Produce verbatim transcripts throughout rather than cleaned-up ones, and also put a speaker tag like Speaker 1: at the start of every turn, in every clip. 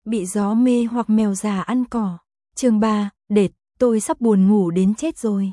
Speaker 1: Bị gió mê hoặc mèo già ăn cỏ. Chương ba, Đệt, tôi sắp buồn ngủ đến chết rồi.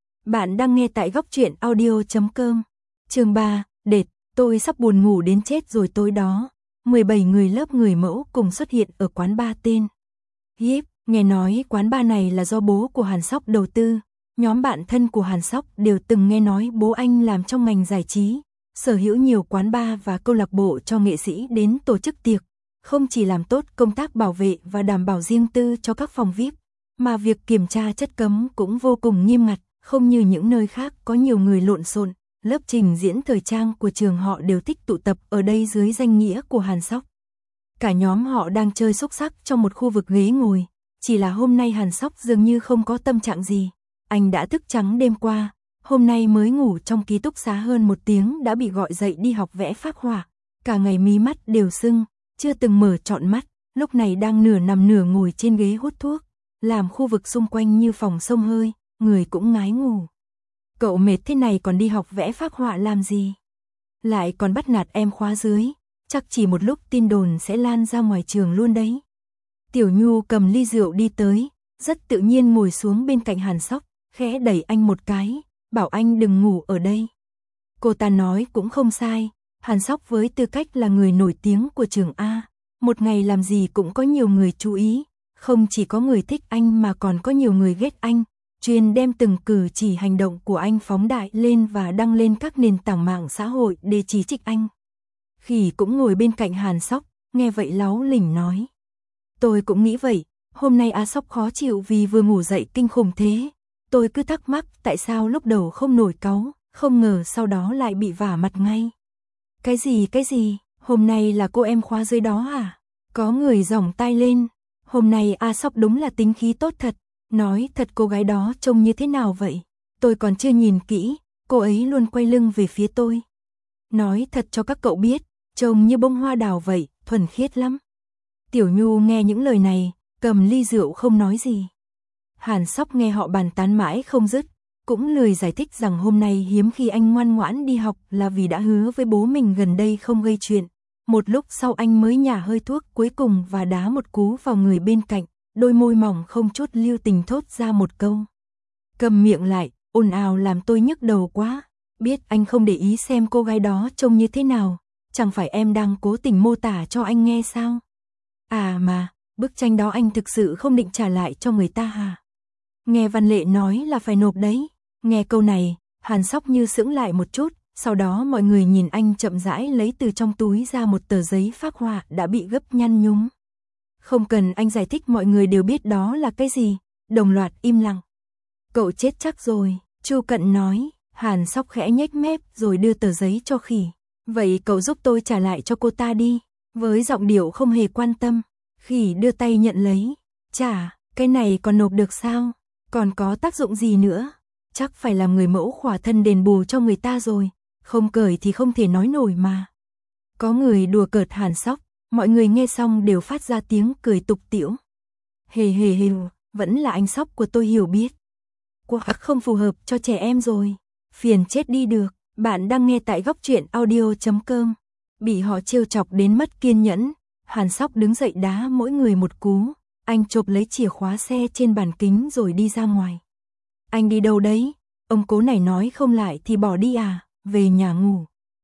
Speaker 1: Bạn đang nghe tại góc truyện audio chấm com. Chương ba, Đệt, tôi sắp buồn ngủ đến chết rồi. Tối đó, mười bảy người lớp người mẫu cùng xuất hiện ở quán bar tên Hip. Nghe nói quán bar này là do bố của Hàn Sóc đầu tư. Nhóm bạn thân của Hàn Sóc đều từng nghe nói bố anh làm trong ngành giải trí, sở hữu nhiều quán bar và câu lạc bộ cho nghệ sĩ đến tổ chức tiệc. Không chỉ làm tốt công tác bảo vệ và đảm bảo riêng tư cho các phòng vi ai pi, mà việc kiểm tra chất cấm cũng vô cùng nghiêm ngặt, không như những nơi khác có nhiều người lộn xộn. Lớp trình diễn thời trang của trường họ đều thích tụ tập ở đây dưới danh nghĩa của Hàn Sóc. Cả nhóm họ đang chơi xúc xắc trong một khu vực ghế ngồi, chỉ là hôm nay Hàn Sóc dường như không có tâm trạng gì. Anh đã thức trắng đêm qua, hôm nay mới ngủ trong ký túc xá hơn một tiếng đã bị gọi dậy đi học vẽ phác họa, cả ngày mí mắt đều sưng, chưa từng mở trọn mắt, lúc này đang nửa nằm nửa ngồi trên ghế hút thuốc, làm khu vực xung quanh như phòng xông hơi, người cũng ngái ngủ. Cậu mệt thế này còn đi học vẽ phác họa làm gì? Lại còn bắt nạt em khóa dưới, chắc chỉ một lúc tin đồn sẽ lan ra ngoài trường luôn đấy. Tiểu Nhu cầm ly rượu đi tới, rất tự nhiên ngồi xuống bên cạnh Hàn Sóc, khẽ đẩy anh một cái, bảo anh đừng ngủ ở đây. Cô ta nói cũng không sai, Hàn Sóc với tư cách là người nổi tiếng của trường A, một ngày làm gì cũng có nhiều người chú ý, không chỉ có người thích anh mà còn có nhiều người ghét anh, chuyên đem từng cử chỉ hành động của anh phóng đại lên và đăng lên các nền tảng mạng xã hội để chỉ trích anh. Khỉ cũng ngồi bên cạnh Hàn Sóc, nghe vậy láu lỉnh nói. Tôi cũng nghĩ vậy, hôm nay A Sóc khó chịu vì vừa ngủ dậy kinh khủng thế. Tôi cứ thắc mắc tại sao lúc đầu không nổi cáu, không ngờ sau đó lại bị vả mặt ngay. Cái gì cái gì, hôm nay là cô em khóa dưới đó à? Có người giỏng tai lên, hôm nay A Sóc đúng là tính khí tốt thật. Nói thật cô gái đó trông như thế nào vậy? Tôi còn chưa nhìn kỹ, cô ấy luôn quay lưng về phía tôi. Nói thật cho các cậu biết, trông như bông hoa đào vậy, thuần khiết lắm. Tiểu Nhu nghe những lời này, cầm ly rượu không nói gì. Hàn Sóc nghe họ bàn tán mãi không dứt, cũng lười giải thích rằng hôm nay hiếm khi anh ngoan ngoãn đi học là vì đã hứa với bố mình gần đây không gây chuyện. Một lúc sau anh mới nhả hơi thuốc cuối cùng và đá một cú vào người bên cạnh, đôi môi mỏng không chút lưu tình thốt ra một câu. Cầm miệng lại, ồn ào làm tôi nhức đầu quá. Biết anh không để ý xem cô gái đó trông như thế nào, chẳng phải em đang cố tình mô tả cho anh nghe sao? À mà, bức tranh đó anh thực sự không định trả lại cho người ta hả? Nghe Văn Lệ nói là phải nộp đấy. Nghe câu này, Hàn Sóc như sững lại một chút, sau đó mọi người nhìn anh chậm rãi lấy từ trong túi ra một tờ giấy phác họa đã bị gấp nhăn nhúm. Không cần anh giải thích, mọi người đều biết đó là cái gì, đồng loạt im lặng. Cậu chết chắc rồi, Chu Cận nói. Hàn Sóc khẽ nhếch mép rồi đưa tờ giấy cho Khỉ. Vậy cậu giúp tôi trả lại cho cô ta đi. Với giọng điệu không hề quan tâm, Khỉ đưa tay nhận lấy. Chả, cái này còn nộp được sao? Còn có tác dụng gì nữa? Chắc phải làm người mẫu khỏa thân đền bù cho người ta rồi. Không cởi thì không thể nói nổi mà. Có người đùa cợt Hàn Sóc, mọi người nghe xong đều phát ra tiếng cười tục tĩu. Hề hề hề, vẫn là anh Sóc của tôi hiểu biết. Quá không phù hợp cho trẻ em rồi. Phiền chết đi được. Bạn đang nghe tại góc truyện audio chấm com. Bị họ trêu chọc đến mất kiên nhẫn, Hàn Sóc đứng dậy đá mỗi người một cú. Anh chộp lấy chìa khóa xe trên bàn kính rồi đi ra ngoài. Anh đi đâu đấy? Ông cố này nói không lại thì bỏ đi à? Về nhà ngủ.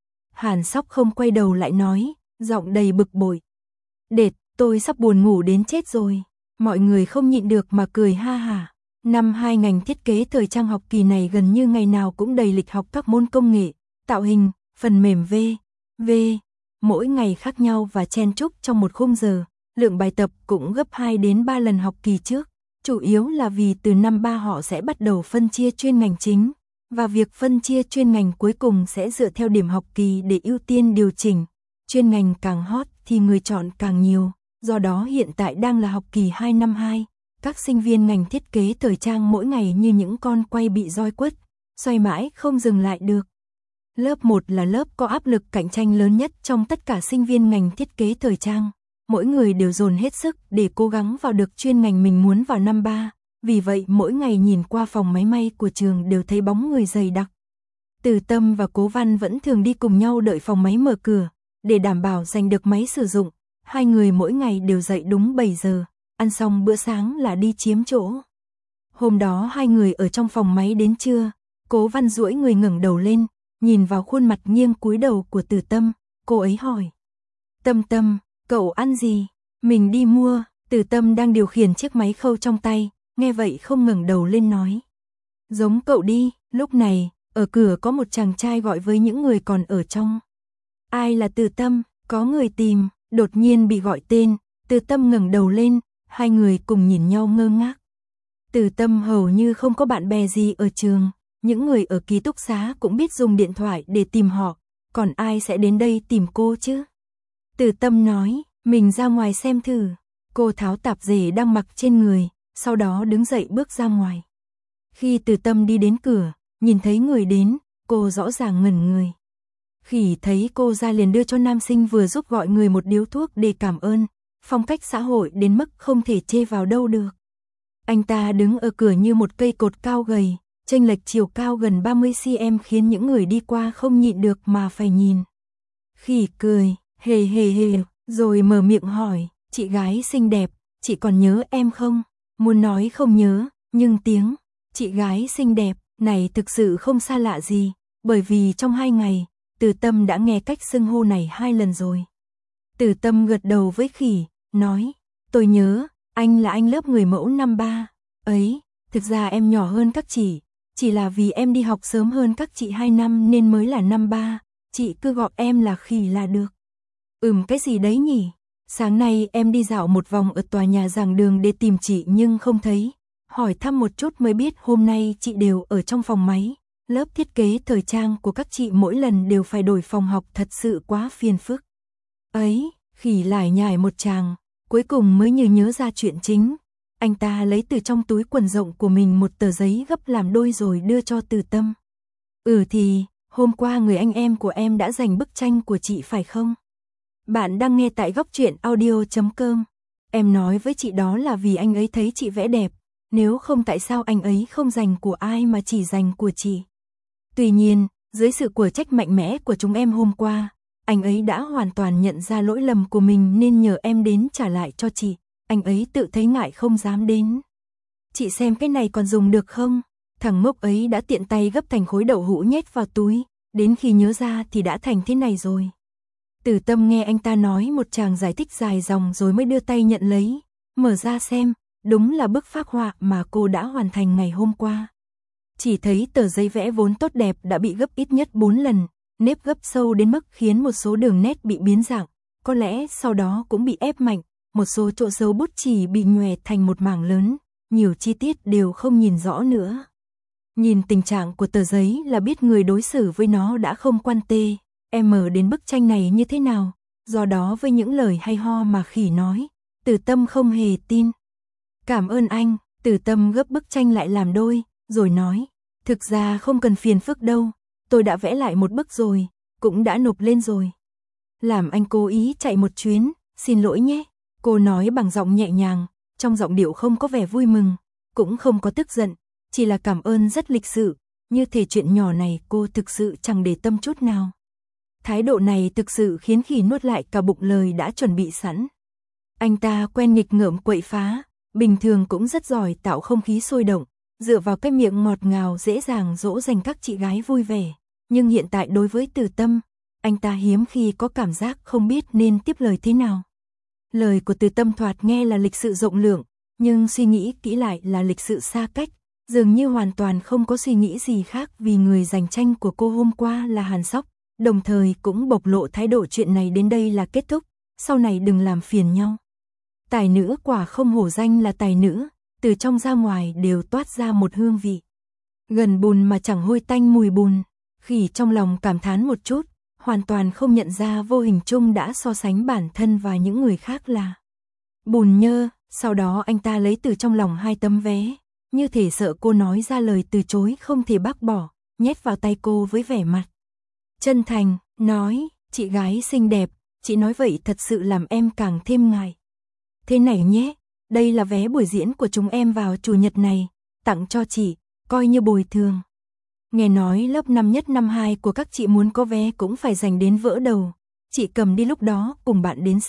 Speaker 1: Hàn Sóc không quay đầu lại nói, giọng đầy bực bội. Đệt, tôi sắp buồn ngủ đến chết rồi. Mọi người không nhịn được mà cười ha hả. Năm hai ngành thiết kế thời trang học kỳ này gần như ngày nào cũng đầy lịch học các môn công nghệ, tạo hình, phần mềm V, V, mỗi ngày khác nhau và chen chúc trong một khung giờ. Lượng bài tập cũng gấp hai đến ba lần học kỳ trước, chủ yếu là vì từ năm ba họ sẽ bắt đầu phân chia chuyên ngành chính, và việc phân chia chuyên ngành cuối cùng sẽ dựa theo điểm học kỳ để ưu tiên điều chỉnh. Chuyên ngành càng hot thì người chọn càng nhiều, do đó hiện tại đang là học kỳ hai năm hai, các sinh viên ngành thiết kế thời trang mỗi ngày như những con quay bị roi quất, xoay mãi không dừng lại được. Lớp một là lớp có áp lực cạnh tranh lớn nhất trong tất cả sinh viên ngành thiết kế thời trang. Mỗi người đều dồn hết sức để cố gắng vào được chuyên ngành mình muốn vào năm ba, vì vậy mỗi ngày nhìn qua phòng máy may của trường đều thấy bóng người dày đặc. Từ Tâm và Cố Văn vẫn thường đi cùng nhau đợi phòng máy mở cửa, để đảm bảo giành được máy sử dụng. hai người mỗi ngày đều dậy đúng bảy giờ, ăn xong bữa sáng là đi chiếm chỗ. Hôm đó hai người ở trong phòng máy đến trưa, Cố Văn duỗi người ngẩng đầu lên, nhìn vào khuôn mặt nghiêng cúi đầu của Từ Tâm, cô ấy hỏi. Tâm Tâm, cậu ăn gì? Mình đi mua. Từ Tâm đang điều khiển chiếc máy khâu trong tay, nghe vậy không ngẩng đầu lên nói. Giống cậu đi. Lúc này, ở cửa có một chàng trai gọi với những người còn ở trong. Ai là Từ Tâm? Có người tìm. Đột nhiên bị gọi tên, Từ Tâm ngẩng đầu lên, hai người cùng nhìn nhau ngơ ngác. Từ Tâm hầu như không có bạn bè gì ở trường, những người ở ký túc xá cũng biết dùng điện thoại để tìm họ, còn ai sẽ đến đây tìm cô chứ? Từ Tâm nói, mình ra ngoài xem thử. Cô tháo tạp dề đang mặc trên người, sau đó đứng dậy bước ra ngoài. Khi Từ Tâm đi đến cửa, nhìn thấy người đến, cô rõ ràng ngẩn người. Khi thấy cô ra liền đưa cho nam sinh vừa giúp gọi người một điếu thuốc để cảm ơn, phong cách xã hội đến mức không thể chê vào đâu được. Anh ta đứng ở cửa như một cây cột cao gầy, chênh lệch chiều cao gần ba mươi xăng-ti-mét khiến những người đi qua không nhịn được mà phải nhìn. Khỉ cười, hề hề hề, rồi mở miệng hỏi, chị gái xinh đẹp, chị còn nhớ em không? Muốn nói không nhớ, nhưng tiếng, chị gái xinh đẹp, này thực sự không xa lạ gì, bởi vì trong hai ngày, Từ Tâm đã nghe cách xưng hô này hai lần rồi. Từ Tâm gật đầu với Khỉ, nói, tôi nhớ, anh là anh lớp người mẫu năm ba, ấy, thực ra em nhỏ hơn các chị, chỉ là vì em đi học sớm hơn các chị hai năm nên mới là năm ba, chị cứ gọi em là Khỉ là được. Ừm cái gì đấy nhỉ? Sáng nay em đi dạo một vòng ở tòa nhà giảng đường để tìm chị nhưng không thấy, hỏi thăm một chút mới biết hôm nay chị đều ở trong phòng máy. Lớp thiết kế thời trang của các chị mỗi lần đều phải đổi phòng học thật sự quá phiền phức. Ấy, Khỉ lải nhải một tràng, cuối cùng mới như nhớ ra chuyện chính. Anh ta lấy từ trong túi quần rộng của mình một tờ giấy gấp làm đôi rồi đưa cho Từ Tâm. Ừ thì, hôm qua người anh em của em đã giành bức tranh của chị phải không? Bạn đang nghe tại góc truyện audio chấm com. Em nói với chị đó là vì anh ấy thấy chị vẽ đẹp, nếu không tại sao anh ấy không giành của ai mà chỉ giành của chị. Tuy nhiên, dưới sự của trách mạnh mẽ của chúng em hôm qua, anh ấy đã hoàn toàn nhận ra lỗi lầm của mình nên nhờ em đến trả lại cho chị, anh ấy tự thấy ngại không dám đến. Chị xem cái này còn dùng được không? Thằng ngốc ấy đã tiện tay gấp thành khối đậu hũ nhét vào túi, đến khi nhớ ra thì đã thành thế này rồi. Từ Tâm nghe anh ta nói một tràng giải thích dài dòng rồi mới đưa tay nhận lấy, mở ra xem, đúng là bức phác họa mà cô đã hoàn thành ngày hôm qua. Chỉ thấy tờ giấy vẽ vốn tốt đẹp đã bị gấp ít nhất bốn lần, nếp gấp sâu đến mức khiến một số đường nét bị biến dạng, có lẽ sau đó cũng bị ép mạnh, một số chỗ dấu bút chì bị nhòe thành một mảng lớn, nhiều chi tiết đều không nhìn rõ nữa. Nhìn tình trạng của tờ giấy là biết người đối xử với nó đã không quan tê, em mở đến bức tranh này như thế nào, do đó với những lời hay ho mà Khỉ nói, Từ Tâm không hề tin. Cảm ơn anh, Từ Tâm gấp bức tranh lại làm đôi, rồi nói, thực ra không cần phiền phức đâu, tôi đã vẽ lại một bức rồi, cũng đã nộp lên rồi. Làm anh cố ý chạy một chuyến, xin lỗi nhé, cô nói bằng giọng nhẹ nhàng, trong giọng điệu không có vẻ vui mừng, cũng không có tức giận, chỉ là cảm ơn rất lịch sự, như thể chuyện nhỏ này cô thực sự chẳng để tâm chút nào. Thái độ này thực sự khiến Khỉ nuốt lại cả bụng lời đã chuẩn bị sẵn. Anh ta quen nghịch ngợm quậy phá, bình thường cũng rất giỏi tạo không khí sôi động, dựa vào cái miệng ngọt ngào dễ dàng dỗ dành các chị gái vui vẻ. Nhưng hiện tại đối với Từ Tâm, anh ta hiếm khi có cảm giác không biết nên tiếp lời thế nào. Lời của Từ Tâm thoạt nghe là lịch sự rộng lượng, nhưng suy nghĩ kỹ lại là lịch sự xa cách, dường như hoàn toàn không có suy nghĩ gì khác vì người giành tranh của cô hôm qua là Hàn Sóc, đồng thời cũng bộc lộ thái độ chuyện này đến đây là kết thúc, sau này đừng làm phiền nhau. Tài nữ quả không hổ danh là tài nữ, từ trong ra ngoài đều toát ra một hương vị. Gần bùn mà chẳng hôi tanh mùi bùn, Khỉ trong lòng cảm thán một chút, hoàn toàn không nhận ra vô hình chung đã so sánh bản thân và những người khác là bùn nhơ, sau đó anh ta lấy từ trong lòng hai tấm vé, như thể sợ cô nói ra lời từ chối không thể bác bỏ, nhét vào tay cô với vẻ mặt chân thành, nói, chị gái xinh đẹp, chị nói vậy thật sự làm em càng thêm ngại. Thế này nhé, đây là vé buổi diễn của chúng em vào chủ nhật này, tặng cho chị, coi như bồi thường. Nghe nói lớp năm nhất năm hai của các chị muốn có vé cũng phải dành đến vỡ đầu, chị cầm đi lúc đó cùng bạn đến xem,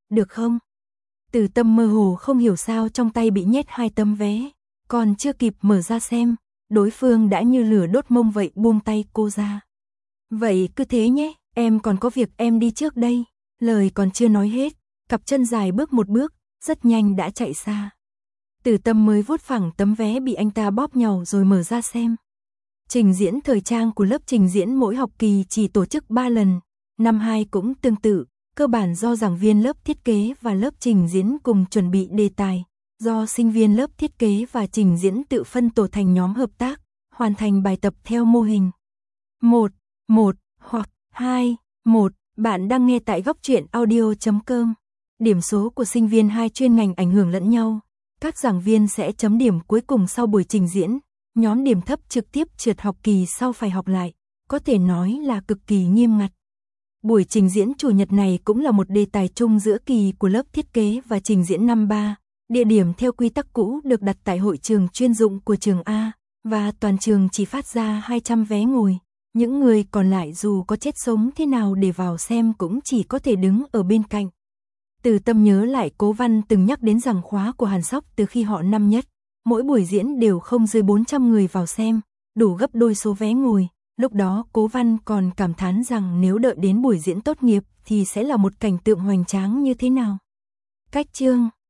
Speaker 1: được không? Từ Tâm mơ hồ không hiểu sao trong tay bị nhét hai tấm vé, còn chưa kịp mở ra xem, đối phương đã như lửa đốt mông vậy buông tay cô ra. Vậy cứ thế nhé, em còn có việc em đi trước đây. Lời còn chưa nói hết, cặp chân dài bước một bước, rất nhanh đã chạy xa. Từ Tâm mới vuốt phẳng tấm vé bị anh ta bóp nhàu rồi mở ra xem. Trình diễn thời trang của lớp trình diễn mỗi học kỳ chỉ tổ chức ba lần, năm hai cũng tương tự, cơ bản do giảng viên lớp thiết kế và lớp trình diễn cùng chuẩn bị đề tài, do sinh viên lớp thiết kế và trình diễn tự phân tổ thành nhóm hợp tác, hoàn thành bài tập theo mô hình một, một hoặc hai, một. Bạn đang nghe tại góc truyện audio chấm com. Điểm số của sinh viên hai chuyên ngành ảnh hưởng lẫn nhau. Các giảng viên sẽ chấm điểm cuối cùng sau buổi trình diễn. Nhóm điểm thấp trực tiếp trượt học kỳ sau phải học lại. Có thể nói là cực kỳ nghiêm ngặt. Buổi trình diễn chủ nhật này cũng là một đề tài chung giữa kỳ của lớp thiết kế và trình diễn năm ba. Địa điểm theo quy tắc cũ được đặt tại hội trường chuyên dụng của trường A, và toàn trường chỉ phát ra hai trăm vé ngồi. Những người còn lại dù có chết sống thế nào để vào xem cũng chỉ có thể đứng ở bên cạnh. Từ Tâm nhớ lại Cố Văn từng nhắc đến giảng khóa của Hàn Sóc từ khi họ năm nhất. Mỗi buổi diễn đều không dưới bốn trăm người vào xem, đủ gấp đôi số vé ngồi. Lúc đó Cố Văn còn cảm thán rằng nếu đợi đến buổi diễn tốt nghiệp thì sẽ là một cảnh tượng hoành tráng như thế nào. Cách chương